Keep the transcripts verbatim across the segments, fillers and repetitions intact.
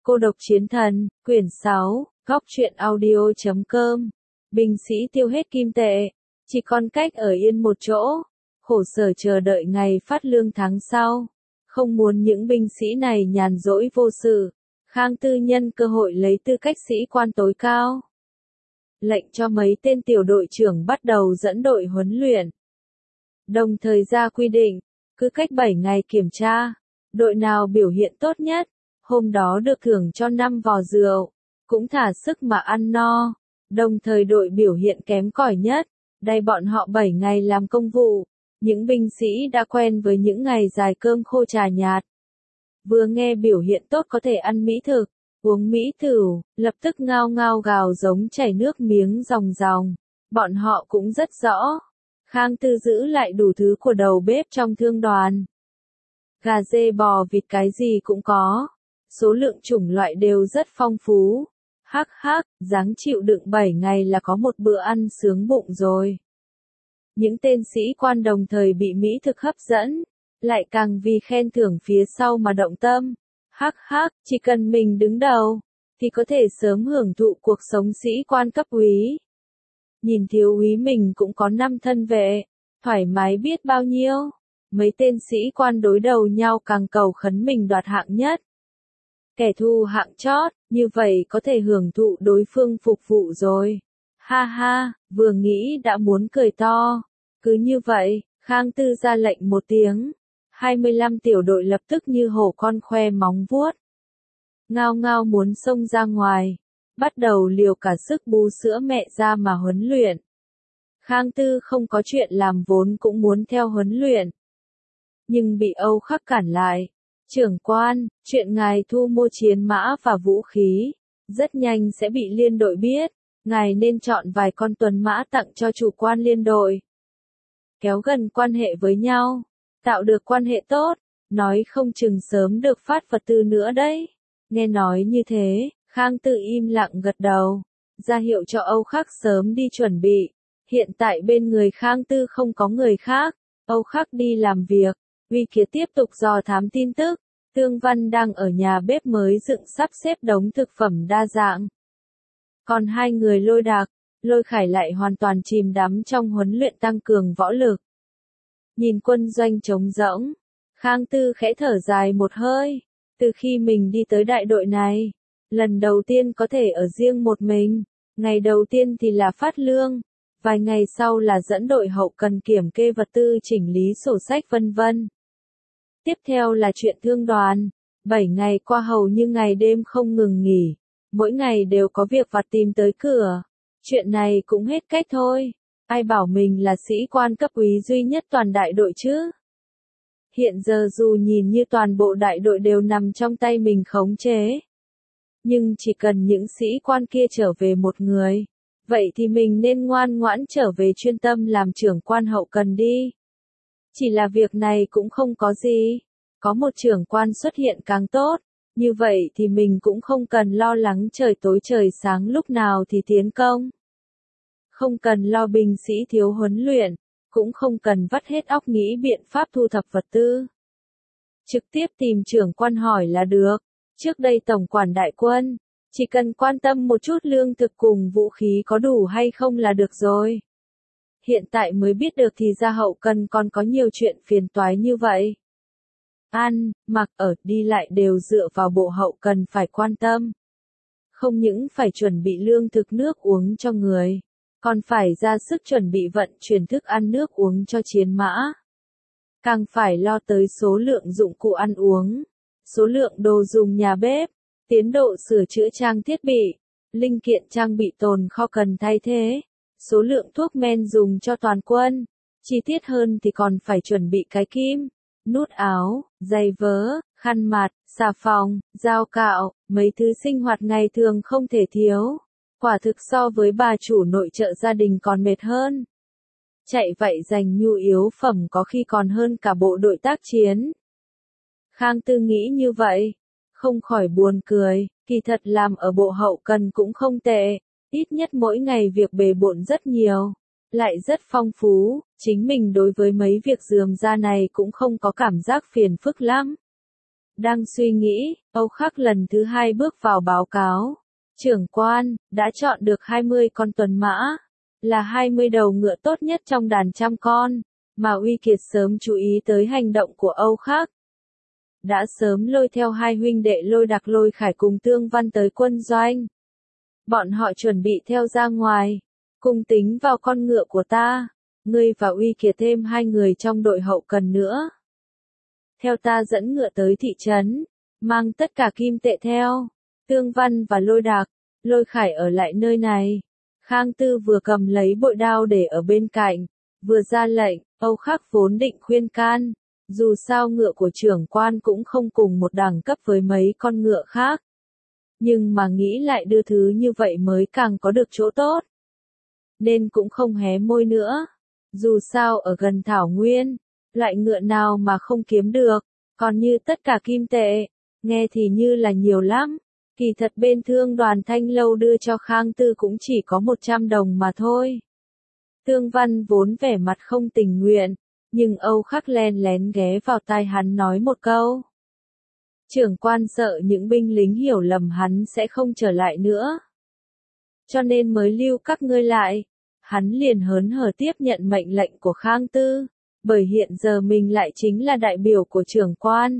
Cô độc chiến thần, quyển sáu, góc truyện audio chấm com. Binh sĩ tiêu hết kim tệ, chỉ còn cách ở yên một chỗ, khổ sở chờ đợi ngày phát lương tháng sau. Không muốn những binh sĩ này nhàn rỗi vô sự, Khang Tư nhân cơ hội lấy tư cách sĩ quan tối cao. Lệnh cho mấy tên tiểu đội trưởng bắt đầu dẫn đội huấn luyện. Đồng thời ra quy định, cứ cách bảy ngày kiểm tra, đội nào biểu hiện tốt nhất, hôm đó được thưởng cho năm vò rượu, cũng thả sức mà ăn no. Đồng thời đội biểu hiện kém cỏi nhất, đày bọn họ bảy ngày làm công vụ. Những binh sĩ đã quen với những ngày dài cơm khô trà nhạt. Vừa nghe biểu hiện tốt có thể ăn mỹ thực, uống mỹ tửu, lập tức ngao ngao gào giống chảy nước miếng ròng ròng. Bọn họ cũng rất rõ. Khang Tư giữ lại đủ thứ của đầu bếp trong thương đoàn. Gà dê bò vịt cái gì cũng có. Số lượng chủng loại đều rất phong phú. Hắc hắc, dáng chịu đựng bảy ngày là có một bữa ăn sướng bụng rồi. Những tên sĩ quan đồng thời bị mỹ thực hấp dẫn, lại càng vì khen thưởng phía sau mà động tâm. Hắc hắc, chỉ cần mình đứng đầu, thì có thể sớm hưởng thụ cuộc sống sĩ quan cấp úy. Nhìn thiếu úy mình cũng có năm thân vệ, thoải mái biết bao nhiêu. Mấy tên sĩ quan đối đầu nhau càng cầu khấn mình đoạt hạng nhất. Kẻ thù hạng chót, như vậy có thể hưởng thụ đối phương phục vụ rồi. Ha ha, vừa nghĩ đã muốn cười to. Cứ như vậy, Khang Tư ra lệnh một tiếng. hai mươi lăm tiểu đội lập tức như hổ con khoe móng vuốt. Ngao ngao muốn xông ra ngoài. Bắt đầu liều cả sức bú sữa mẹ ra mà huấn luyện. Khang Tư không có chuyện làm vốn cũng muốn theo huấn luyện. Nhưng bị Âu Khắc cản lại. Trưởng quan, chuyện ngài thu mua chiến mã và vũ khí, rất nhanh sẽ bị liên đội biết, ngài nên chọn vài con tuần mã tặng cho chủ quan liên đội. Kéo gần quan hệ với nhau, tạo được quan hệ tốt, nói không chừng sớm được phát vật tư nữa đấy. Nghe nói như thế, Khang Tư im lặng gật đầu, ra hiệu cho Âu Khắc sớm đi chuẩn bị. Hiện tại bên người Khang Tư không có người khác, Âu Khắc đi làm việc. Uy Kiệt tiếp tục dò thám tin tức, Tương Văn đang ở nhà bếp mới dựng sắp xếp đống thực phẩm đa dạng. Còn hai người Lôi Đạc, Lôi Khải lại hoàn toàn chìm đắm trong huấn luyện tăng cường võ lực. Nhìn quân doanh trống rỗng, Khang Tư khẽ thở dài một hơi, từ khi mình đi tới đại đội này, lần đầu tiên có thể ở riêng một mình, ngày đầu tiên thì là phát lương. Vài ngày sau là dẫn đội hậu cần kiểm kê vật tư chỉnh lý sổ sách vân vân. Tiếp theo là chuyện thương đoàn. Bảy ngày qua hầu như ngày đêm không ngừng nghỉ. Mỗi ngày đều có việc vặt tìm tới cửa. Chuyện này cũng hết cách thôi. Ai bảo mình là sĩ quan cấp úy duy nhất toàn đại đội chứ? Hiện giờ dù nhìn như toàn bộ đại đội đều nằm trong tay mình khống chế. Nhưng chỉ cần những sĩ quan kia trở về một người. Vậy thì mình nên ngoan ngoãn trở về chuyên tâm làm trưởng quan hậu cần đi. Chỉ là việc này cũng không có gì. Có một trưởng quan xuất hiện càng tốt. Như vậy thì mình cũng không cần lo lắng trời tối trời sáng lúc nào thì tiến công. Không cần lo binh sĩ thiếu huấn luyện. Cũng không cần vắt hết óc nghĩ biện pháp thu thập vật tư. Trực tiếp tìm trưởng quan hỏi là được. Trước đây tổng quản đại quân. Chỉ cần quan tâm một chút lương thực cùng vũ khí có đủ hay không là được rồi. Hiện tại mới biết được thì ra hậu cần còn có nhiều chuyện phiền toái như vậy. Ăn, mặc, ở, đi lại đều dựa vào bộ hậu cần phải quan tâm. Không những phải chuẩn bị lương thực nước uống cho người, còn phải ra sức chuẩn bị vận chuyển thức ăn nước uống cho chiến mã. Càng phải lo tới số lượng dụng cụ ăn uống, số lượng đồ dùng nhà bếp. Tiến độ sửa chữa trang thiết bị, linh kiện trang bị tồn kho cần thay thế, số lượng thuốc men dùng cho toàn quân, chi tiết hơn thì còn phải chuẩn bị cái kim, nút áo, giày vớ, khăn mặt, xà phòng, dao cạo, mấy thứ sinh hoạt ngày thường không thể thiếu. Quả thực so với bà chủ nội trợ gia đình còn mệt hơn. Chạy vậy giành nhu yếu phẩm có khi còn hơn cả bộ đội tác chiến. Khang Tư nghĩ như vậy. Không khỏi buồn cười, kỳ thật làm ở bộ hậu cần cũng không tệ, ít nhất mỗi ngày việc bề bộn rất nhiều, lại rất phong phú, chính mình đối với mấy việc rườm rà này cũng không có cảm giác phiền phức lắm. Đang suy nghĩ, Âu Khắc lần thứ hai bước vào báo cáo. Trưởng quan, đã chọn được hai mươi con tuần mã, là hai mươi đầu ngựa tốt nhất trong đàn trăm con, mà Uy Kiệt sớm chú ý tới hành động của Âu Khắc. Đã sớm lôi theo hai huynh đệ Lôi Đặc Lôi Khải cùng Tương Văn tới quân doanh. Bọn họ chuẩn bị theo ra ngoài, cùng tính vào con ngựa của ta, ngươi và Uy Kiệt thêm hai người trong đội hậu cần nữa. Theo ta dẫn ngựa tới thị trấn, mang tất cả kim tệ theo. Tương Văn và Lôi Đặc, Lôi Khải ở lại nơi này. Khang Tư vừa cầm lấy bội đao để ở bên cạnh, vừa ra lệnh. Âu Khắc vốn định khuyên can, dù sao ngựa của trưởng quan cũng không cùng một đẳng cấp với mấy con ngựa khác. Nhưng mà nghĩ lại đưa thứ như vậy mới càng có được chỗ tốt. Nên cũng không hé môi nữa. Dù sao ở gần Thảo Nguyên, loại ngựa nào mà không kiếm được, còn như tất cả kim tệ, nghe thì như là nhiều lắm. Kỳ thật bên thương đoàn Thanh Lâu đưa cho Khang Tư cũng chỉ có một trăm đồng mà thôi. Tương Văn vốn vẻ mặt không tình nguyện, nhưng Âu Khắc len lén ghé vào tai hắn nói một câu. Trưởng quan sợ những binh lính hiểu lầm hắn sẽ không trở lại nữa. Cho nên mới lưu các ngươi lại. Hắn liền hớn hở tiếp nhận mệnh lệnh của Khang Tư, bởi hiện giờ mình lại chính là đại biểu của trưởng quan.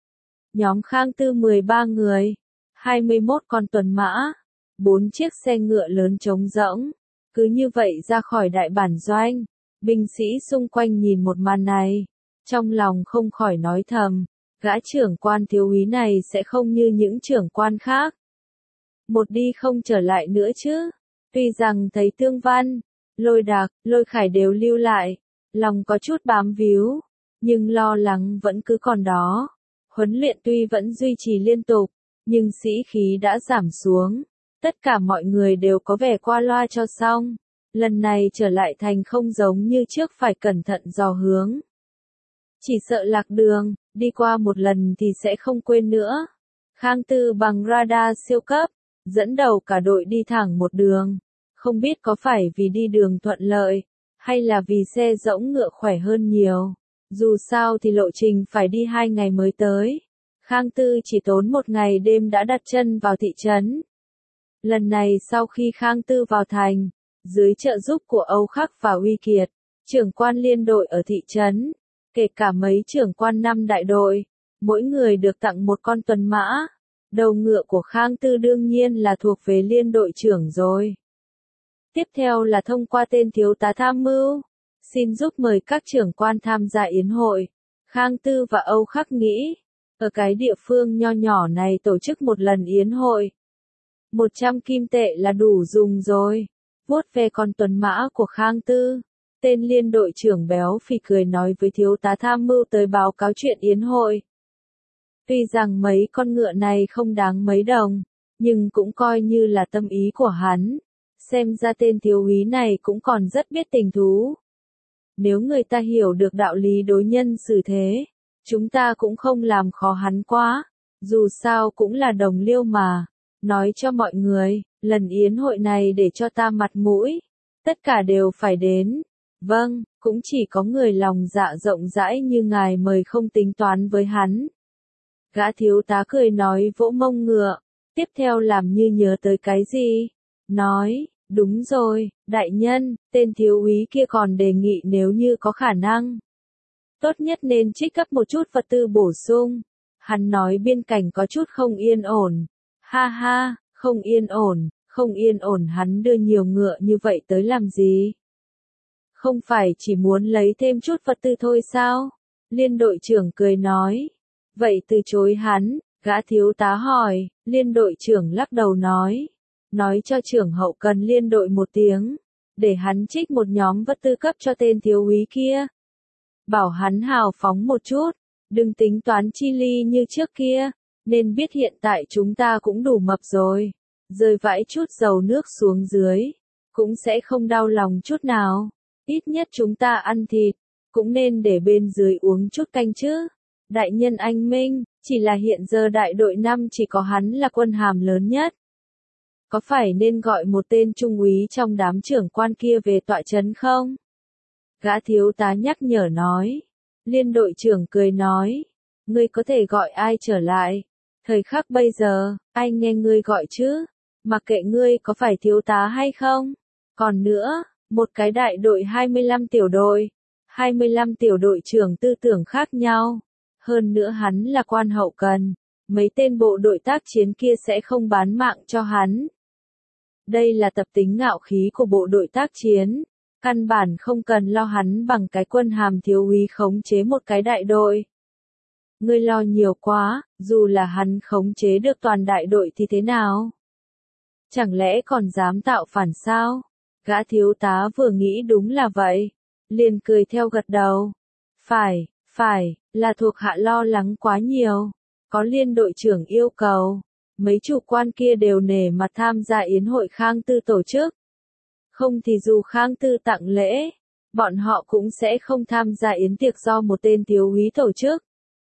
Nhóm Khang Tư mười ba người, hai mươi mốt con tuần mã, bốn chiếc xe ngựa lớn trống rỗng, cứ như vậy ra khỏi đại bản doanh. Binh sĩ xung quanh nhìn một màn này, trong lòng không khỏi nói thầm, gã trưởng quan thiếu úy này sẽ không như những trưởng quan khác. Một đi không trở lại nữa chứ. Tuy rằng thấy Tương Văn, Lôi Đặc, Lôi Khải đều lưu lại, lòng có chút bám víu, nhưng lo lắng vẫn cứ còn đó. Huấn luyện tuy vẫn duy trì liên tục, nhưng sĩ khí đã giảm xuống. Tất cả mọi người đều có vẻ qua loa cho xong. Lần này trở lại thành không giống như trước phải cẩn thận dò hướng. Chỉ sợ lạc đường, đi qua một lần thì sẽ không quên nữa. Khang Tư bằng radar siêu cấp, dẫn đầu cả đội đi thẳng một đường. Không biết có phải vì đi đường thuận lợi, hay là vì xe rỗng ngựa khỏe hơn nhiều. Dù sao thì lộ trình phải đi hai ngày mới tới. Khang Tư chỉ tốn một ngày đêm đã đặt chân vào thị trấn. Lần này sau khi Khang Tư vào thành, dưới trợ giúp của Âu Khắc và Uy Kiệt, trưởng quan liên đội ở thị trấn, kể cả mấy trưởng quan năm đại đội, mỗi người được tặng một con tuần mã. Đầu ngựa của Khang Tư đương nhiên là thuộc về liên đội trưởng rồi. Tiếp theo là thông qua tên thiếu tá tham mưu, xin giúp mời các trưởng quan tham gia yến hội. Khang Tư và Âu Khắc nghĩ, ở cái địa phương nho nhỏ này tổ chức một lần yến hội. một trăm kim tệ là đủ dùng rồi. Vuốt về con tuần mã của Khang Tư, tên liên đội trưởng béo phì cười nói với thiếu tá tham mưu tới báo cáo chuyện yến hội. Tuy rằng mấy con ngựa này không đáng mấy đồng, nhưng cũng coi như là tâm ý của hắn. Xem ra tên thiếu úy này cũng còn rất biết tình thú. Nếu người ta hiểu được đạo lý đối nhân xử thế, chúng ta cũng không làm khó hắn quá. Dù sao cũng là đồng liêu mà. Nói cho mọi người, lần yến hội này để cho ta mặt mũi. Tất cả đều phải đến. Vâng, cũng chỉ có người lòng dạ rộng rãi như ngài mời không tính toán với hắn. Gã thiếu tá cười nói vỗ mông ngựa, tiếp theo làm như nhớ tới cái gì. Nói, đúng rồi, đại nhân, tên thiếu úy kia còn đề nghị nếu như có khả năng. Tốt nhất nên trích cấp một chút vật tư bổ sung. Hắn nói biên cảnh có chút không yên ổn. Ha ha, không yên ổn, không yên ổn hắn đưa nhiều ngựa như vậy tới làm gì? Không phải chỉ muốn lấy thêm chút vật tư thôi sao? Liên đội trưởng cười nói. Vậy từ chối hắn, gã thiếu tá hỏi, liên đội trưởng lắc đầu nói. Nói cho trưởng hậu cần liên đội một tiếng, để hắn trích một nhóm vật tư cấp cho tên thiếu úy kia. Bảo hắn hào phóng một chút, đừng tính toán chi ly như trước kia, nên biết hiện tại chúng ta cũng đủ mập rồi. Rơi vãi chút dầu nước xuống dưới, cũng sẽ không đau lòng chút nào. Ít nhất chúng ta ăn thịt, cũng nên để bên dưới uống chút canh chứ. Đại nhân anh Minh, chỉ là hiện giờ đại đội năm chỉ có hắn là quân hàm lớn nhất. Có phải nên gọi một tên trung úy trong đám trưởng quan kia về tọa trấn không? Gã thiếu tá nhắc nhở nói. Liên đội trưởng cười nói. Ngươi có thể gọi ai trở lại? Thời khắc bây giờ, ai nghe ngươi gọi chứ? Mặc kệ ngươi có phải thiếu tá hay không? Còn nữa, một cái đại đội hai mươi lăm tiểu đội, hai mươi lăm tiểu đội trưởng tư tưởng khác nhau. Hơn nữa hắn là quan hậu cần, mấy tên bộ đội tác chiến kia sẽ không bán mạng cho hắn. Đây là tập tính ngạo khí của bộ đội tác chiến, căn bản không cần lo hắn bằng cái quân hàm thiếu úy khống chế một cái đại đội. Ngươi lo nhiều quá, dù là hắn khống chế được toàn đại đội thì thế nào? Chẳng lẽ còn dám tạo phản sao? Gã thiếu tá vừa nghĩ đúng là vậy, liền cười theo gật đầu. Phải, phải, là thuộc hạ lo lắng quá nhiều. Có liên đội trưởng yêu cầu, mấy chủ quan kia đều nể mặt tham gia yến hội Khang Tư tổ chức. Không thì dù Khang Tư tặng lễ, bọn họ cũng sẽ không tham gia yến tiệc do một tên thiếu úy tổ chức.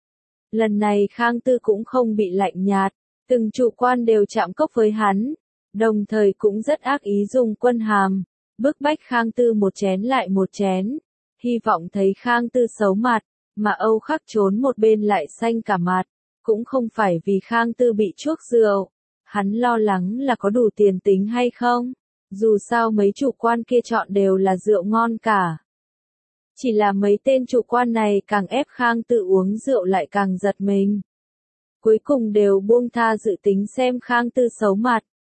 Lần này Khang Tư cũng không bị lạnh nhạt, từng chủ quan đều chạm cốc với hắn, đồng thời cũng rất ác ý dùng quân hàm, bức bách Khang Tư một chén lại một chén, hy vọng thấy Khang Tư xấu mặt, mà Âu Khắc trốn một bên lại xanh cả mặt, cũng không phải vì Khang Tư bị chuốc rượu, hắn lo lắng là có đủ tiền tính hay không, dù sao mấy chủ quan kia chọn đều là rượu ngon cả. Chỉ là mấy tên chủ quan này càng ép Khang Tư uống rượu lại càng giật mình. Cuối cùng đều buông tha dự tính xem Khang Tư xấu mặt.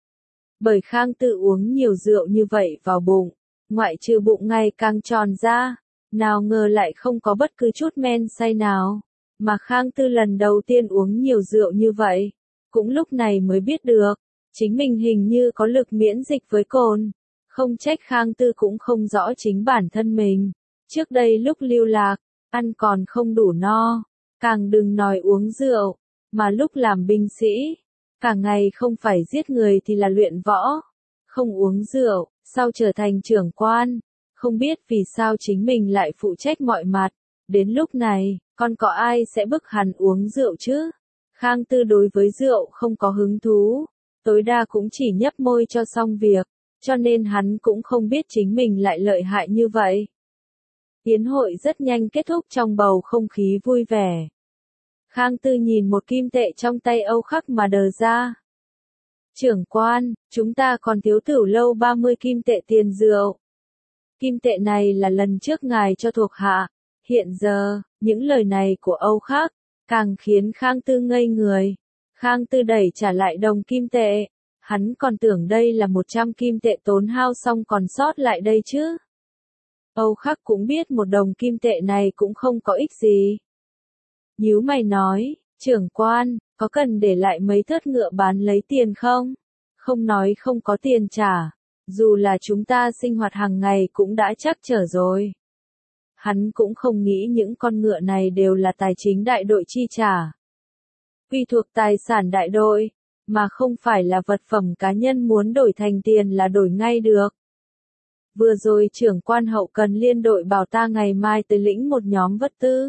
Bởi Khang Tư uống nhiều rượu như vậy vào bụng, ngoại trừ bụng ngày càng tròn ra, nào ngờ lại không có bất cứ chút men say nào. Mà Khang Tư lần đầu tiên uống nhiều rượu như vậy, cũng lúc này mới biết được, chính mình hình như có lực miễn dịch với cồn. Không trách Khang Tư cũng không rõ chính bản thân mình. Trước đây lúc lưu lạc, ăn còn không đủ no, càng đừng nói uống rượu, mà lúc làm binh sĩ, cả ngày không phải giết người thì là luyện võ, không uống rượu, sau trở thành trưởng quan, không biết vì sao chính mình lại phụ trách mọi mặt, đến lúc này, còn có ai sẽ bức hắn uống rượu chứ? Khang Tư đối với rượu không có hứng thú, tối đa cũng chỉ nhấp môi cho xong việc, cho nên hắn cũng không biết chính mình lại lợi hại như vậy. Yến hội rất nhanh kết thúc trong bầu không khí vui vẻ. Khang Tư nhìn một kim tệ trong tay Âu Khắc mà đờ ra. Trưởng quan, chúng ta còn thiếu Tửu Lâu ba mươi kim tệ tiền rượu. Kim tệ này là lần trước ngài cho thuộc hạ. Hiện giờ, những lời này của Âu Khắc, càng khiến Khang Tư ngây người. Khang Tư đẩy trả lại đồng kim tệ. Hắn còn tưởng đây là một trăm kim tệ tốn hao xong còn sót lại đây chứ. Âu Khắc cũng biết một đồng kim tệ này cũng không có ích gì. Nhíu mày nói, trưởng quan, có cần để lại mấy thớt ngựa bán lấy tiền không? Không nói không có tiền trả, dù là chúng ta sinh hoạt hàng ngày cũng đã chắc trở rồi. Hắn cũng không nghĩ những con ngựa này đều là tài chính đại đội chi trả. Quy thuộc tài sản đại đội, mà không phải là vật phẩm cá nhân muốn đổi thành tiền là đổi ngay được. Vừa rồi trưởng quan hậu cần liên đội bảo ta ngày mai tới lĩnh một nhóm vật tư.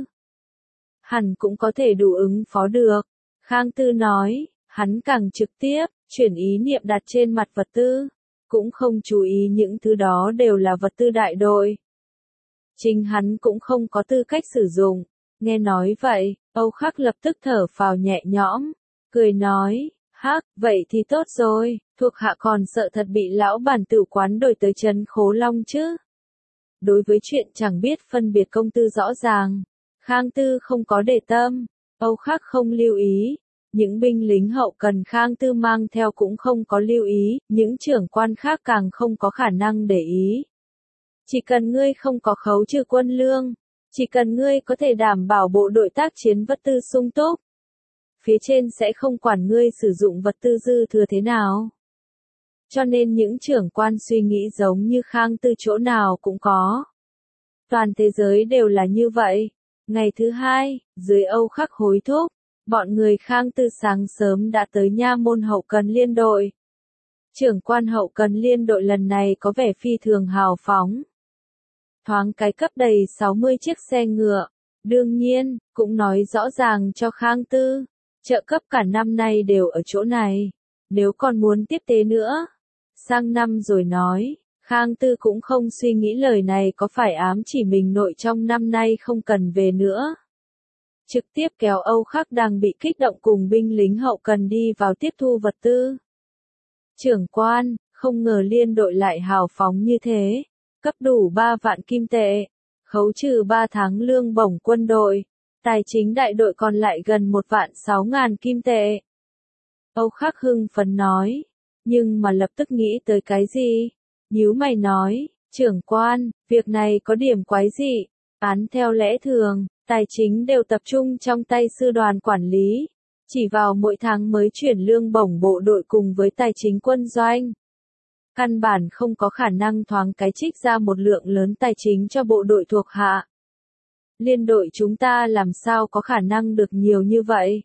Hẳn cũng có thể đủ ứng phó được. Khang Tư nói, hắn càng trực tiếp, chuyển ý niệm đặt trên mặt vật tư. Cũng không chú ý những thứ đó đều là vật tư đại đội. Chính hắn cũng không có tư cách sử dụng. Nghe nói vậy, Âu Khắc lập tức thở phào nhẹ nhõm. Cười nói, hắc, vậy thì tốt rồi, thuộc hạ còn sợ thật bị lão bản tử quán đổi tới trấn Khố Long chứ. Đối với chuyện chẳng biết phân biệt công tư rõ ràng, Khang Tư không có để tâm, Âu Khắc không lưu ý, những binh lính hậu cần Khang Tư mang theo cũng không có lưu ý, những trưởng quan khác càng không có khả năng để ý. Chỉ cần ngươi không có khấu trừ quân lương, chỉ cần ngươi có thể đảm bảo bộ đội tác chiến vật tư sung túc, phía trên sẽ không quản ngươi sử dụng vật tư dư thừa thế nào. Cho nên những trưởng quan suy nghĩ giống như Khang Tư chỗ nào cũng có. Toàn thế giới đều là như vậy. Ngày thứ hai, dưới Âu Khắc hối thúc, bọn người Khang Tư sáng sớm đã tới nha môn hậu cần liên đội. Trưởng quan hậu cần liên đội lần này có vẻ phi thường hào phóng. Thoáng cái cấp đầy sáu mươi chiếc xe ngựa. Đương nhiên, cũng nói rõ ràng cho Khang Tư, trợ cấp cả năm nay đều ở chỗ này. Nếu còn muốn tiếp tế nữa, sang năm rồi nói. Khang Tư cũng không suy nghĩ lời này có phải ám chỉ mình nội trong năm nay không cần về nữa. trực tiếp kéo Âu Khắc đang bị kích động cùng binh lính hậu cần đi vào tiếp thu vật tư. Trưởng quan, không ngờ liên đội lại hào phóng như thế, cấp đủ ba vạn kim tệ, khấu trừ ba tháng lương bổng quân đội, tài chính đại đội còn lại gần một vạn sáu ngàn kim tệ. Âu Khắc hưng phấn nói, nhưng mà lập tức nghĩ tới cái gì? Nhíu mày nói, trưởng quan, việc này có điểm quái dị, án theo lẽ thường, tài chính đều tập trung trong tay sư đoàn quản lý, chỉ vào mỗi tháng mới chuyển lương bổng bộ đội cùng với tài chính quân doanh. Căn bản không có khả năng thoáng cái trích ra một lượng lớn tài chính cho bộ đội thuộc hạ. Liên đội chúng ta làm sao có khả năng được nhiều như vậy?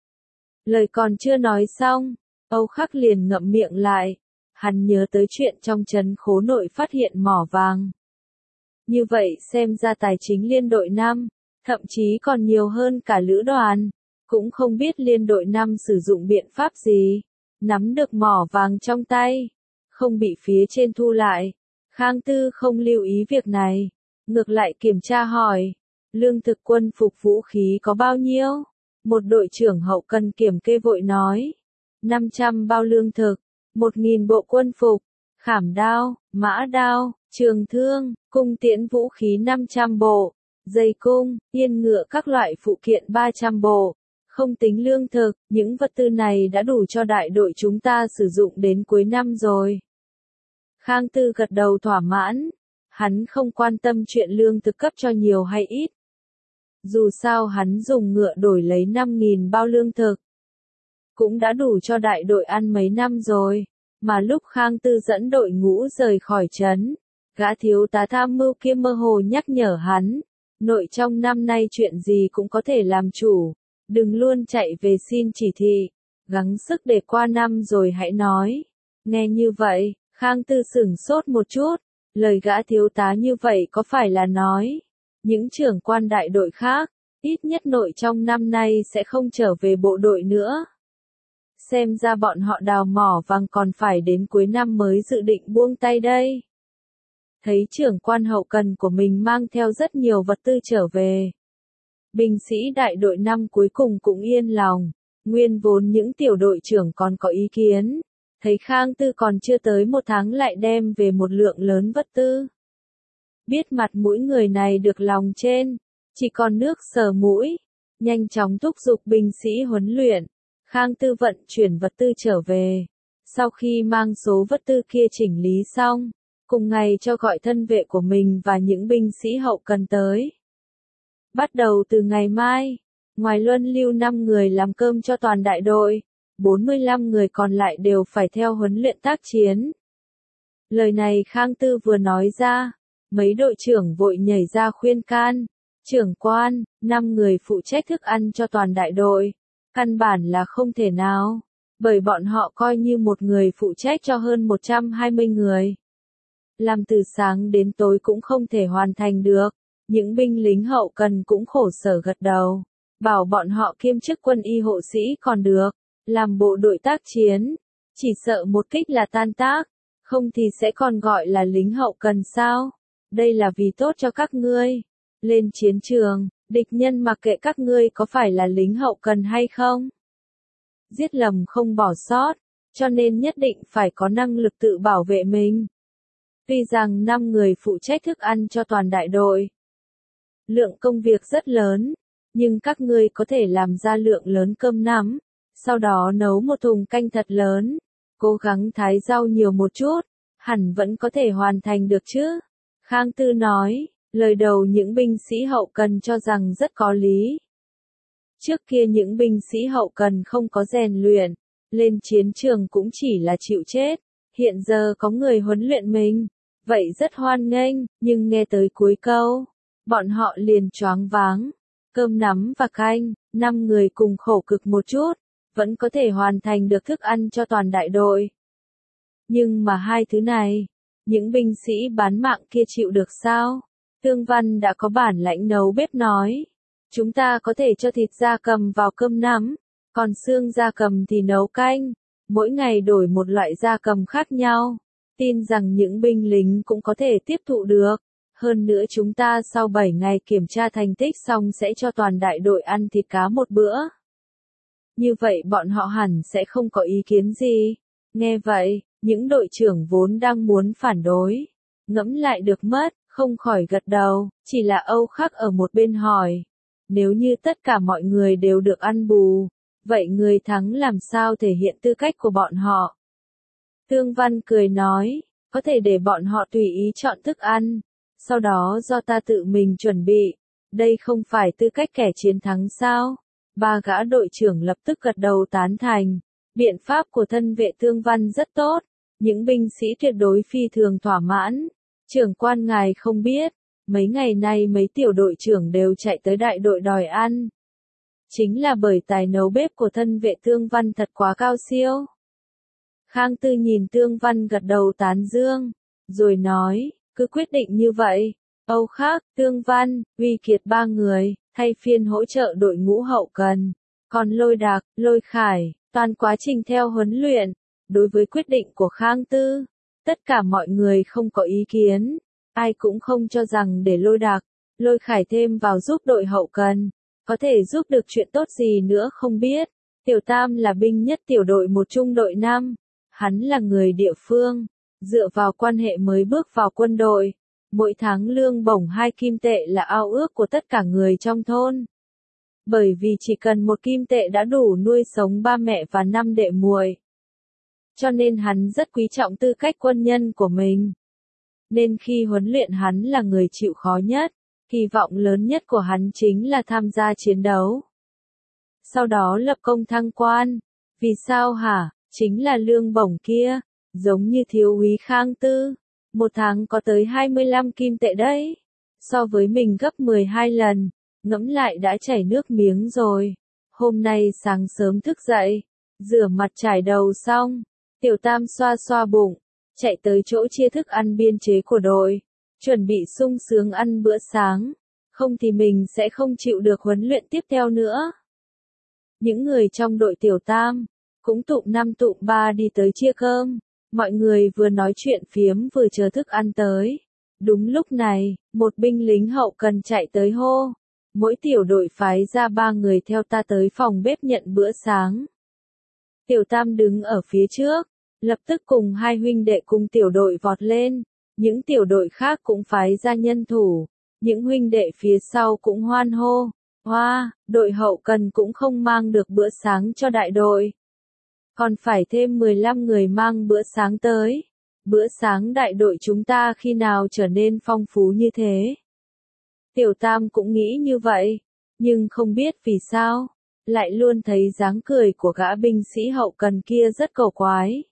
Lời còn chưa nói xong, Âu Khắc liền ngậm miệng lại, hắn nhớ tới chuyện trong trấn Khố Nội phát hiện mỏ vàng. Như vậy xem ra tài chính liên đội năm, thậm chí còn nhiều hơn cả lữ đoàn, cũng không biết liên đội năm sử dụng biện pháp gì, nắm được mỏ vàng trong tay, không bị phía trên thu lại. Khang Tư không lưu ý việc này, ngược lại kiểm tra hỏi, lương thực quân phục vũ khí có bao nhiêu? Một đội trưởng hậu cần kiểm kê vội nói, năm trăm bao lương thực, một nghìn bộ quân phục, khảm đao, mã đao, trường thương, cung tiễn vũ khí năm trăm bộ, dây cung, yên ngựa các loại phụ kiện ba trăm bộ. Không tính lương thực, những vật tư này đã đủ cho đại đội chúng ta sử dụng đến cuối năm rồi. Khang Tư gật đầu thỏa mãn, hắn không quan tâm chuyện lương thực cấp cho nhiều hay ít. Dù sao hắn dùng ngựa đổi lấy năm nghìn bao lương thực, cũng đã đủ cho đại đội ăn mấy năm rồi, mà lúc Khang Tư dẫn đội ngũ rời khỏi trấn, gã thiếu tá tham mưu kia mơ hồ nhắc nhở hắn, nội trong năm nay chuyện gì cũng có thể làm chủ, đừng luôn chạy về xin chỉ thị, gắng sức để qua năm rồi hãy nói. Nghe như vậy, Khang Tư sửng sốt một chút, lời gã thiếu tá như vậy có phải là nói, những trưởng quan đại đội khác, ít nhất nội trong năm nay sẽ không trở về bộ đội nữa. Xem ra bọn họ đào mỏ vàng còn phải đến cuối năm mới dự định buông tay đây. Thấy trưởng quan hậu cần của mình mang theo rất nhiều vật tư trở về. Binh sĩ đại đội năm cuối cùng cũng yên lòng, nguyên vốn những tiểu đội trưởng còn có ý kiến. Thấy Khang Tư còn chưa tới một tháng lại đem về một lượng lớn vật tư. Biết mặt mũi người này được lòng trên, chỉ còn nước sờ mũi, nhanh chóng thúc giục binh sĩ huấn luyện. Khang Tư vận chuyển vật tư trở về. Sau khi mang số vật tư kia chỉnh lý xong, cùng ngày cho gọi thân vệ của mình và những binh sĩ hậu cần tới. Bắt đầu từ ngày mai, ngoài luân lưu năm người làm cơm cho toàn đại đội, bốn mươi lăm người còn lại đều phải theo huấn luyện tác chiến. Lời này Khang Tư vừa nói ra, mấy đội trưởng vội nhảy ra khuyên can, trưởng quan, năm người phụ trách thức ăn cho toàn đại đội, căn bản là không thể nào, bởi bọn họ coi như một người phụ trách cho hơn một trăm hai mươi người. Làm từ sáng đến tối cũng không thể hoàn thành được, những binh lính hậu cần cũng khổ sở gật đầu, bảo bọn họ kiêm chức quân y hộ sĩ còn được, làm bộ đội tác chiến, chỉ sợ một kích là tan tác, không thì sẽ còn gọi là lính hậu cần sao, đây là vì tốt cho các ngươi. Lên chiến trường, địch nhân mặc kệ các ngươi có phải là lính hậu cần hay không. Giết lầm không bỏ sót, cho nên nhất định phải có năng lực tự bảo vệ mình. Tuy rằng năm người phụ trách thức ăn cho toàn đại đội. Lượng công việc rất lớn, nhưng các ngươi có thể làm ra lượng lớn cơm nắm, sau đó nấu một thùng canh thật lớn, cố gắng thái rau nhiều một chút, hẳn vẫn có thể hoàn thành được chứ. Khang Tư nói, lời đầu những binh sĩ hậu cần cho rằng rất có lý. Trước kia những binh sĩ hậu cần không có rèn luyện, lên chiến trường cũng chỉ là chịu chết, hiện giờ có người huấn luyện mình, vậy rất hoan nghênh, nhưng nghe tới cuối câu, bọn họ liền choáng váng, cơm nắm và canh, năm người cùng khổ cực một chút, vẫn có thể hoàn thành được thức ăn cho toàn đại đội. Nhưng mà hai thứ này, những binh sĩ bán mạng kia chịu được sao? Tương Văn đã có bản lãnh nấu bếp nói, chúng ta có thể cho thịt gia cầm vào cơm nắm, còn xương gia cầm thì nấu canh, mỗi ngày đổi một loại gia cầm khác nhau, tin rằng những binh lính cũng có thể tiếp thụ được. Hơn nữa chúng ta sau bảy ngày kiểm tra thành tích xong sẽ cho toàn đại đội ăn thịt cá một bữa. Như vậy bọn họ hẳn sẽ không có ý kiến gì. Nghe vậy, những đội trưởng vốn đang muốn phản đối, ngẫm lại được mất, không khỏi gật đầu, chỉ là Âu Khắc ở một bên hỏi. Nếu như tất cả mọi người đều được ăn bù, vậy người thắng làm sao thể hiện tư cách của bọn họ? Tương Văn cười nói, có thể để bọn họ tùy ý chọn thức ăn, sau đó do ta tự mình chuẩn bị, đây không phải tư cách kẻ chiến thắng sao? Ba gã đội trưởng lập tức gật đầu tán thành, biện pháp của thân vệ Tương Văn rất tốt, những binh sĩ tuyệt đối phi thường thỏa mãn. Trưởng quan ngài không biết, mấy ngày nay mấy tiểu đội trưởng đều chạy tới đại đội đòi ăn. Chính là bởi tài nấu bếp của thân vệ Tương Văn thật quá cao siêu. Khang Tư nhìn Tương Văn gật đầu tán dương, rồi nói, cứ quyết định như vậy. Âu Khắc, Tương Văn, Uy Kiệt ba người, thay phiên hỗ trợ đội ngũ hậu cần. Còn Lôi Đạc, Lôi Khải, toàn quá trình theo huấn luyện. Đối với quyết định của Khang Tư, tất cả mọi người không có ý kiến. Ai cũng không cho rằng để Lôi Đạc, Lôi Khải thêm vào giúp đội hậu cần, có thể giúp được chuyện tốt gì nữa không biết. Tiểu Tam là binh nhất tiểu đội một trung đội năm. Hắn là người địa phương, dựa vào quan hệ mới bước vào quân đội. Mỗi tháng lương bổng hai kim tệ là ao ước của tất cả người trong thôn. Bởi vì chỉ cần một kim tệ đã đủ nuôi sống ba mẹ và năm đệ muội. Cho nên hắn rất quý trọng tư cách quân nhân của mình. Nên khi huấn luyện hắn là người chịu khó nhất, hy vọng lớn nhất của hắn chính là tham gia chiến đấu. Sau đó lập công thăng quan. Vì sao hả? Chính là lương bổng kia, giống như thiếu úy Khang Tư, một tháng có tới hai mươi lăm kim tệ đấy, so với mình gấp mười hai lần, ngẫm lại đã chảy nước miếng rồi. Hôm nay sáng sớm thức dậy, rửa mặt trải đầu xong, Tiểu Tam xoa xoa bụng, chạy tới chỗ chia thức ăn biên chế của đội, chuẩn bị sung sướng ăn bữa sáng, không thì mình sẽ không chịu được huấn luyện tiếp theo nữa. Những người trong đội Tiểu Tam cũng tụm năm tụm ba đi tới chia cơm, mọi người vừa nói chuyện phiếm vừa chờ thức ăn tới. Đúng lúc này, một binh lính hậu cần chạy tới hô, mỗi tiểu đội phái ra ba người theo ta tới phòng bếp nhận bữa sáng. Tiểu Tam đứng ở phía trước, lập tức cùng hai huynh đệ cùng tiểu đội vọt lên, những tiểu đội khác cũng phái ra nhân thủ, những huynh đệ phía sau cũng hoan hô, hoa, đội hậu cần cũng không mang được bữa sáng cho đại đội. Còn phải thêm mười lăm người mang bữa sáng tới. Bữa sáng đại đội chúng ta khi nào trở nên phong phú như thế? Tiểu Tam cũng nghĩ như vậy, nhưng không biết vì sao, lại luôn thấy dáng cười của gã binh sĩ hậu cần kia rất cầu quái.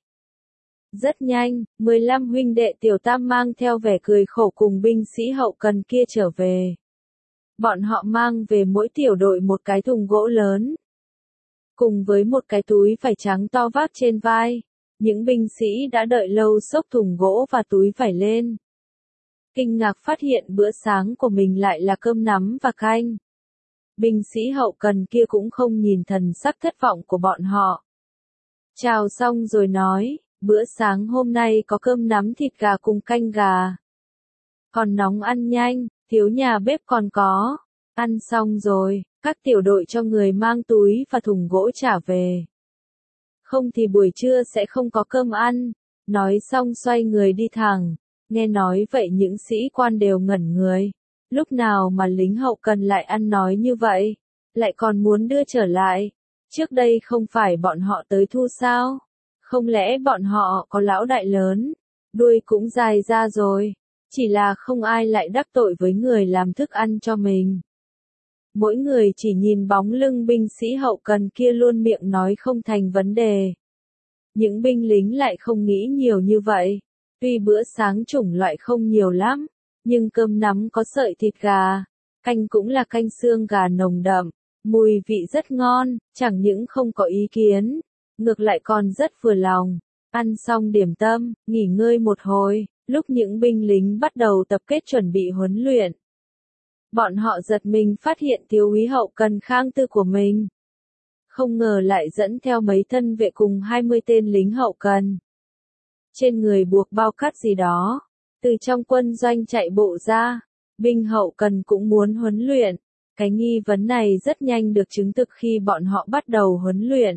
Rất nhanh, mười lăm huynh đệ Tiểu Tam mang theo vẻ cười khổ cùng binh sĩ hậu cần kia trở về. Bọn họ mang về mỗi tiểu đội một cái thùng gỗ lớn, cùng với một cái túi vải trắng to vác trên vai. Những binh sĩ đã đợi lâu xốc thùng gỗ và túi vải lên. Kinh ngạc phát hiện bữa sáng của mình lại là cơm nắm và canh. Binh sĩ hậu cần kia cũng không nhìn thần sắc thất vọng của bọn họ. Chào xong rồi nói, bữa sáng hôm nay có cơm nắm thịt gà cùng canh gà. Còn nóng ăn nhanh, thiếu nhà bếp còn có. Ăn xong rồi, các tiểu đội cho người mang túi và thùng gỗ trả về. Không thì buổi trưa sẽ không có cơm ăn. Nói xong xoay người đi thẳng. Nghe nói vậy những sĩ quan đều ngẩn người. Lúc nào mà lính hậu cần lại ăn nói như vậy? Lại còn muốn đưa trở lại. Trước đây không phải bọn họ tới thu sao? Không lẽ bọn họ có lão đại lớn? Đuôi cũng dài ra rồi. Chỉ là không ai lại đắc tội với người làm thức ăn cho mình. Mỗi người chỉ nhìn bóng lưng binh sĩ hậu cần kia luôn miệng nói không thành vấn đề. Những binh lính lại không nghĩ nhiều như vậy. Tuy bữa sáng chủng loại không nhiều lắm, nhưng cơm nắm có sợi thịt gà, canh cũng là canh xương gà nồng đậm, mùi vị rất ngon, chẳng những không có ý kiến, ngược lại còn rất vừa lòng. Ăn xong điểm tâm, nghỉ ngơi một hồi, lúc những binh lính bắt đầu tập kết chuẩn bị huấn luyện. Bọn họ giật mình phát hiện thiếu úy hậu cần Khang Tư của mình. Không ngờ lại dẫn theo mấy thân vệ cùng hai mươi tên lính hậu cần. Trên người buộc bao cát gì đó. Từ trong quân doanh chạy bộ ra, binh hậu cần cũng muốn huấn luyện. Cái nghi vấn này rất nhanh được chứng thực khi bọn họ bắt đầu huấn luyện.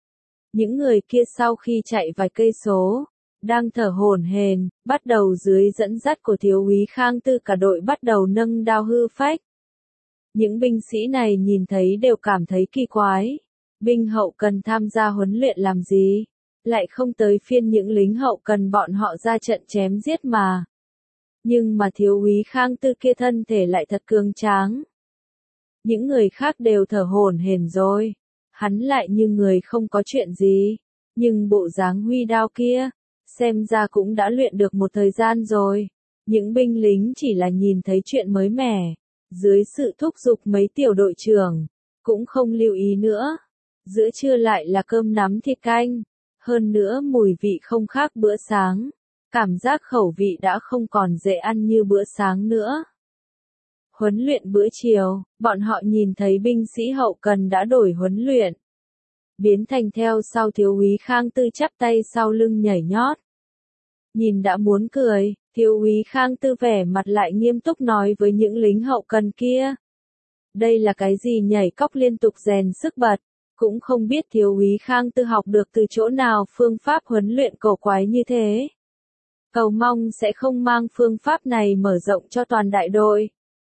Những người kia sau khi chạy vài cây số, đang thở hổn hển, bắt đầu dưới dẫn dắt của thiếu úy Khang Tư cả đội bắt đầu nâng đao hư phách. Những binh sĩ này nhìn thấy đều cảm thấy kỳ quái. Binh hậu cần tham gia huấn luyện làm gì? Lại không tới phiên những lính hậu cần bọn họ ra trận chém giết mà. Nhưng mà thiếu úy Khang Tư kia thân thể lại thật cường tráng. Những người khác đều thở hổn hển rồi. Hắn lại như người không có chuyện gì. Nhưng bộ dáng huy đao kia, xem ra cũng đã luyện được một thời gian rồi. Những binh lính chỉ là nhìn thấy chuyện mới mẻ. Dưới sự thúc giục mấy tiểu đội trưởng, cũng không lưu ý nữa. Giữa trưa lại là cơm nắm thịt canh. Hơn nữa mùi vị không khác bữa sáng. Cảm giác khẩu vị đã không còn dễ ăn như bữa sáng nữa. Huấn luyện bữa chiều, bọn họ nhìn thấy binh sĩ hậu cần đã đổi huấn luyện. Biến thành theo sau thiếu úy Khang Tư chắp tay sau lưng nhảy nhót. Nhìn đã muốn cười, thiếu úy Khang Tư vẻ mặt lại nghiêm túc nói với những lính hậu cần kia. Đây là cái gì nhảy cóc liên tục rèn sức bật, cũng không biết thiếu úy Khang Tư học được từ chỗ nào phương pháp huấn luyện cổ quái như thế. Cầu mong sẽ không mang phương pháp này mở rộng cho toàn đại đội.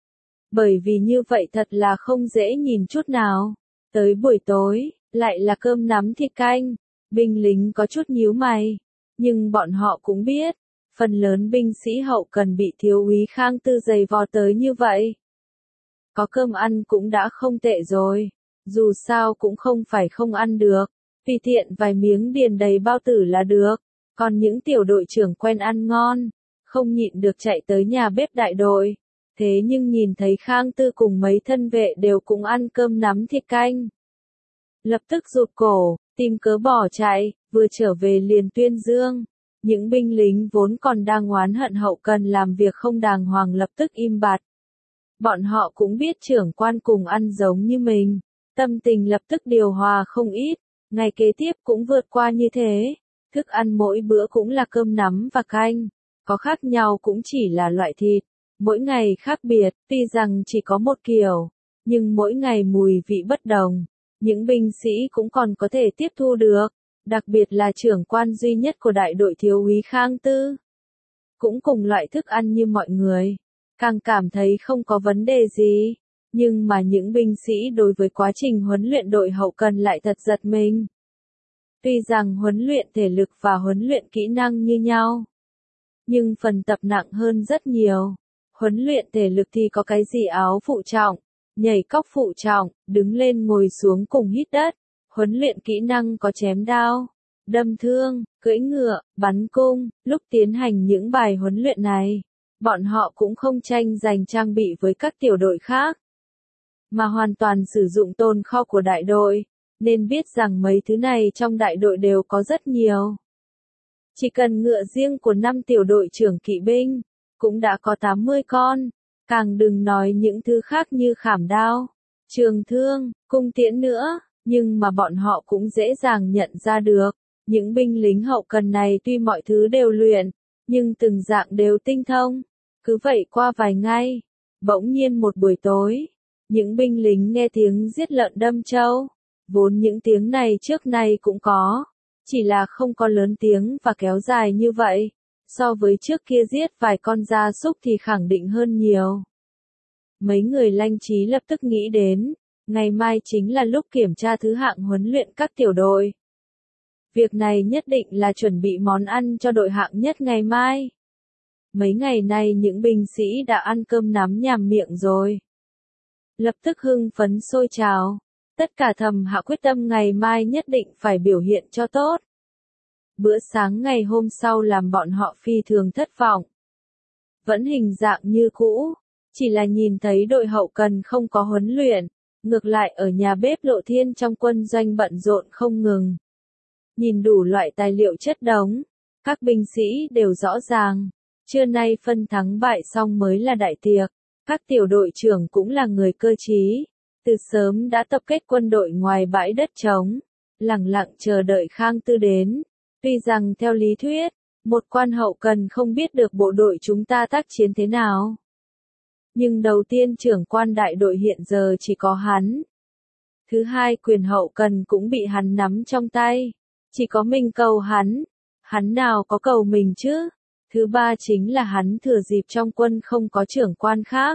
Bởi vì như vậy thật là không dễ nhìn chút nào. Tới buổi tối, lại là cơm nắm thịt canh, binh lính có chút nhíu mày. Nhưng bọn họ cũng biết, phần lớn binh sĩ hậu cần bị thiếu úy Khang Tư giày vò tới như vậy. Có cơm ăn cũng đã không tệ rồi, dù sao cũng không phải không ăn được, tùy tiện vài miếng điền đầy bao tử là được. Còn những tiểu đội trưởng quen ăn ngon, không nhịn được chạy tới nhà bếp đại đội. Thế nhưng nhìn thấy Khang Tư cùng mấy thân vệ đều cùng ăn cơm nắm thịt canh. Lập tức rụt cổ, tìm cớ bỏ chạy, vừa trở về liền tuyên dương. Những binh lính vốn còn đang oán hận hậu cần làm việc không đàng hoàng lập tức im bặt. Bọn họ cũng biết trưởng quan cùng ăn giống như mình, tâm tình lập tức điều hòa không ít, ngày kế tiếp cũng vượt qua như thế. Thức ăn mỗi bữa cũng là cơm nắm và canh, có khác nhau cũng chỉ là loại thịt, mỗi ngày khác biệt, tuy rằng chỉ có một kiểu, nhưng mỗi ngày mùi vị bất đồng, những binh sĩ cũng còn có thể tiếp thu được, đặc biệt là trưởng quan duy nhất của đại đội thiếu úy Khang Tư. Cũng cùng loại thức ăn như mọi người, càng cảm thấy không có vấn đề gì, nhưng mà những binh sĩ đối với quá trình huấn luyện đội hậu cần lại thật giật mình. Tuy rằng huấn luyện thể lực và huấn luyện kỹ năng như nhau, nhưng phần tập nặng hơn rất nhiều. Huấn luyện thể lực thì có cái gì áo phụ trọng, nhảy cóc phụ trọng, đứng lên ngồi xuống cùng hít đất. Huấn luyện kỹ năng có chém đao, đâm thương, cưỡi ngựa, bắn cung. Lúc tiến hành những bài huấn luyện này, bọn họ cũng không tranh giành trang bị với các tiểu đội khác, mà hoàn toàn sử dụng tồn kho của đại đội. Nên biết rằng mấy thứ này trong đại đội đều có rất nhiều. Chỉ cần ngựa riêng của năm tiểu đội trưởng kỵ binh, cũng đã có tám mươi con, càng đừng nói những thứ khác như khảm đao, trường thương, cung tiễn nữa, nhưng mà bọn họ cũng dễ dàng nhận ra được, những binh lính hậu cần này tuy mọi thứ đều luyện, nhưng từng dạng đều tinh thông. Cứ vậy qua vài ngày, bỗng nhiên một buổi tối, những binh lính nghe tiếng giết lợn đâm trâu. Vốn những tiếng này trước nay cũng có, chỉ là không có lớn tiếng và kéo dài như vậy, so với trước kia giết vài con gia súc thì khẳng định hơn nhiều. Mấy người lanh trí lập tức nghĩ đến, ngày mai chính là lúc kiểm tra thứ hạng huấn luyện các tiểu đội. Việc này nhất định là chuẩn bị món ăn cho đội hạng nhất ngày mai. Mấy ngày nay những binh sĩ đã ăn cơm nắm nhàm miệng rồi. Lập tức hưng phấn sôi trào. Tất cả thầm hạ quyết tâm ngày mai nhất định phải biểu hiện cho tốt. Bữa sáng ngày hôm sau làm bọn họ phi thường thất vọng. Vẫn hình dạng như cũ, chỉ là nhìn thấy đội hậu cần không có huấn luyện, ngược lại ở nhà bếp Lộ Thiên trong quân doanh bận rộn không ngừng. Nhìn đủ loại tài liệu chất đống, các binh sĩ đều rõ ràng, trưa nay phân thắng bại xong mới là đại tiệc, các tiểu đội trưởng cũng là người cơ trí. Từ sớm đã tập kết quân đội ngoài bãi đất trống, lặng lặng chờ đợi Khang Tư đến. Tuy rằng theo lý thuyết, Một quan hậu cần không biết được bộ đội chúng ta tác chiến thế nào. Nhưng đầu tiên trưởng quan đại đội hiện giờ chỉ có hắn. Thứ hai quyền hậu cần cũng bị hắn nắm trong tay. Chỉ có mình cầu hắn. Hắn nào có cầu mình chứ? Thứ ba chính là hắn thừa dịp trong quân không có trưởng quan khác.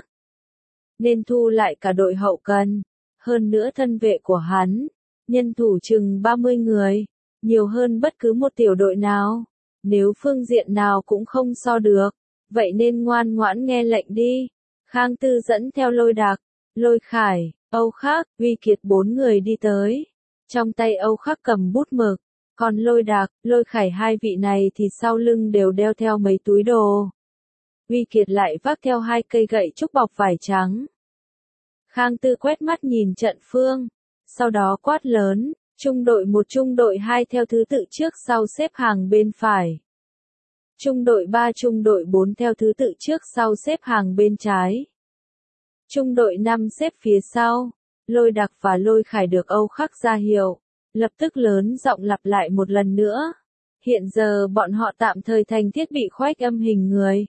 Nên thu lại cả đội hậu cần. Hơn nữa thân vệ của hắn. Nhân thủ chừng ba mươi người. Nhiều hơn bất cứ một tiểu đội nào. Nếu phương diện nào cũng không so được. Vậy nên ngoan ngoãn nghe lệnh đi. Khang Tư dẫn theo Lôi Đạc, Lôi Khải, Âu Khắc, Uy Kiệt bốn người đi tới. Trong tay Âu Khắc cầm bút mực. Còn Lôi Đạc, Lôi Khải hai vị này thì sau lưng đều đeo theo mấy túi đồ. Uy Kiệt lại vác theo hai cây gậy trúc bọc vải trắng. Khang Tư quét mắt nhìn trận phương. Sau đó quát lớn, trung đội một trung đội hai theo thứ tự trước sau xếp hàng bên phải. Trung đội ba trung đội bốn theo thứ tự trước sau xếp hàng bên trái. Trung đội năm xếp phía sau. Lôi Đạc và Lôi Khải được Âu Khắc ra hiệu. Lập tức lớn giọng lặp lại một lần nữa. Hiện giờ bọn họ tạm thời thành thiết bị khoách âm hình người.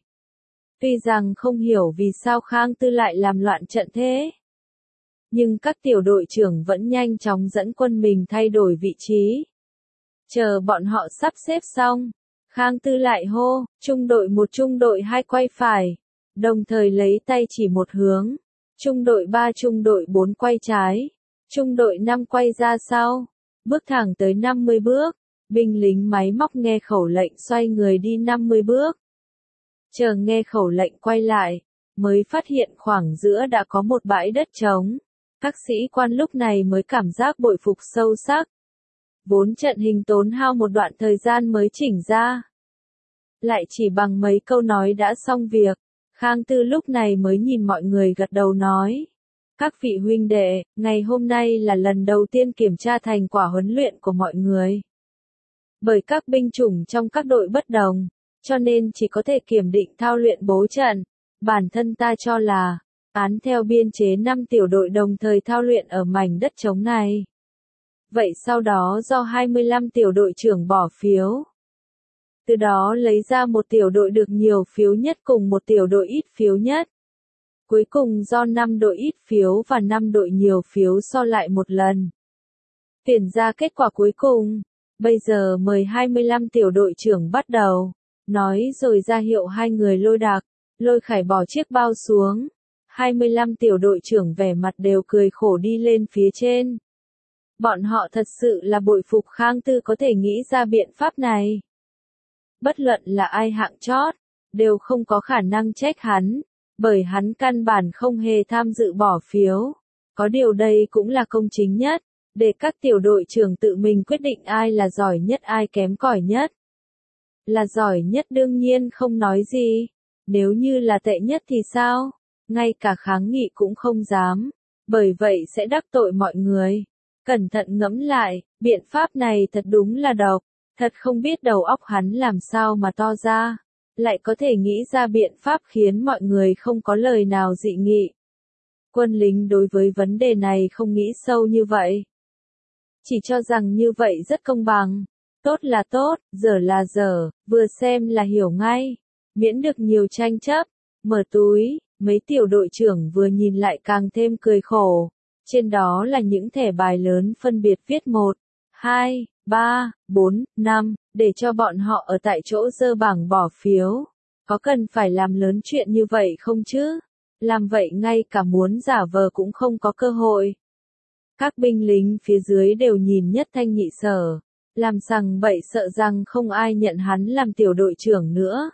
Tuy rằng không hiểu vì sao Khang Tư lại làm loạn trận thế. Nhưng các tiểu đội trưởng vẫn nhanh chóng dẫn quân mình thay đổi vị trí. Chờ bọn họ sắp xếp xong. Khang Tư lại hô, trung đội một trung đội hai quay phải. Đồng thời lấy tay chỉ một hướng. Trung đội ba trung đội bốn quay trái. Trung đội năm quay ra sau. Bước thẳng tới năm mươi bước. Binh lính máy móc nghe khẩu lệnh xoay người đi năm mươi bước. Chờ nghe khẩu lệnh quay lại. Mới phát hiện khoảng giữa đã có một bãi đất trống. Các sĩ quan lúc này mới cảm giác bội phục sâu sắc. Vốn trận hình tốn hao một đoạn thời gian mới chỉnh ra. Lại chỉ bằng mấy câu nói đã xong việc. Khang Tư lúc này mới nhìn mọi người gật đầu nói. Các vị huynh đệ, ngày hôm nay là lần đầu tiên kiểm tra thành quả huấn luyện của mọi người. Bởi các binh chủng trong các đội bất đồng, cho nên chỉ có thể kiểm định thao luyện bố trận. Bản thân ta cho là, án theo biên chế năm tiểu đội đồng thời thao luyện ở mảnh đất trống này. Vậy sau đó do hai mươi lăm tiểu đội trưởng bỏ phiếu. Từ đó lấy ra một tiểu đội được nhiều phiếu nhất cùng một tiểu đội ít phiếu nhất. Cuối cùng do năm đội ít phiếu và năm đội nhiều phiếu so lại một lần. Tuyển ra kết quả cuối cùng. Bây giờ mời hai mươi lăm tiểu đội trưởng bắt đầu. Nói rồi ra hiệu hai người Lôi Đạc, Lôi Khải bỏ chiếc bao xuống. hai mươi lăm tiểu đội trưởng vẻ mặt đều cười khổ đi lên phía trên. Bọn họ thật sự là bội phục Khang Tư có thể nghĩ ra biện pháp này. Bất luận là ai hạng chót, đều không có khả năng trách hắn, bởi hắn căn bản không hề tham dự bỏ phiếu. Có điều đây cũng là công chính nhất, để các tiểu đội trưởng tự mình quyết định ai là giỏi nhất ai kém cỏi nhất. Là giỏi nhất đương nhiên không nói gì, nếu như là tệ nhất thì sao? Ngay cả kháng nghị cũng không dám, bởi vậy sẽ đắc tội mọi người. Cẩn thận ngẫm lại, biện pháp này thật đúng là độc, thật không biết đầu óc hắn làm sao mà to ra, lại có thể nghĩ ra biện pháp khiến mọi người không có lời nào dị nghị. Quân lính đối với vấn đề này không nghĩ sâu như vậy. Chỉ cho rằng như vậy rất công bằng, tốt là tốt, dở là dở, vừa xem là hiểu ngay, miễn được nhiều tranh chấp. Mở túi, mấy tiểu đội trưởng vừa nhìn lại càng thêm cười khổ. Trên đó là những thẻ bài lớn phân biệt viết một, hai, ba, bốn, năm, để cho bọn họ ở tại chỗ dơ bảng bỏ phiếu. Có cần phải làm lớn chuyện như vậy không chứ? Làm vậy ngay cả muốn giả vờ cũng không có cơ hội. Các binh lính phía dưới đều nhìn Nhất Thanh Nhị Sở, làm rằng bậy sợ rằng không ai nhận hắn làm tiểu đội trưởng nữa.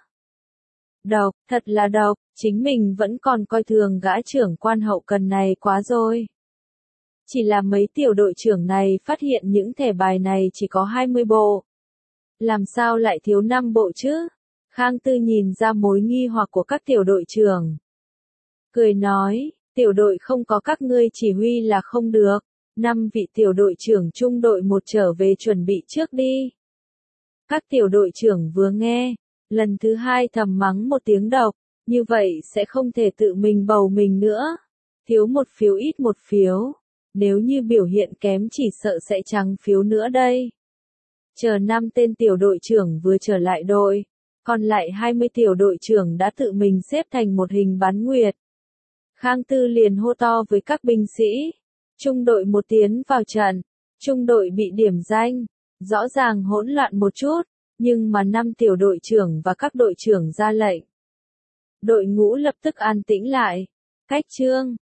Độc, thật là độc, chính mình vẫn còn coi thường gã trưởng quan hậu cần này quá rồi. Chỉ là mấy tiểu đội trưởng này phát hiện những thẻ bài này chỉ có hai mươi bộ. Làm sao lại thiếu năm bộ chứ? Khang Tư nhìn ra mối nghi hoặc của các tiểu đội trưởng. Cười nói, tiểu đội không có các ngươi chỉ huy là không được. Năm vị tiểu đội trưởng trung đội một trở về chuẩn bị trước đi. Các tiểu đội trưởng vừa nghe, lần thứ hai thầm mắng một tiếng độc, như vậy sẽ không thể tự mình bầu mình nữa. Thiếu một phiếu ít một phiếu. Nếu như biểu hiện kém chỉ sợ sẽ trắng phiếu nữa đây. Chờ năm tên tiểu đội trưởng vừa trở lại đội, Còn lại hai mươi tiểu đội trưởng đã tự mình xếp thành một hình bán nguyệt. Khang Tư liền hô to với các binh sĩ. Trung đội một tiến vào trận. Trung đội bị điểm danh. Rõ ràng hỗn loạn một chút, nhưng mà năm tiểu đội trưởng và các đội trưởng ra lệnh. Đội ngũ lập tức an tĩnh lại. Cách chương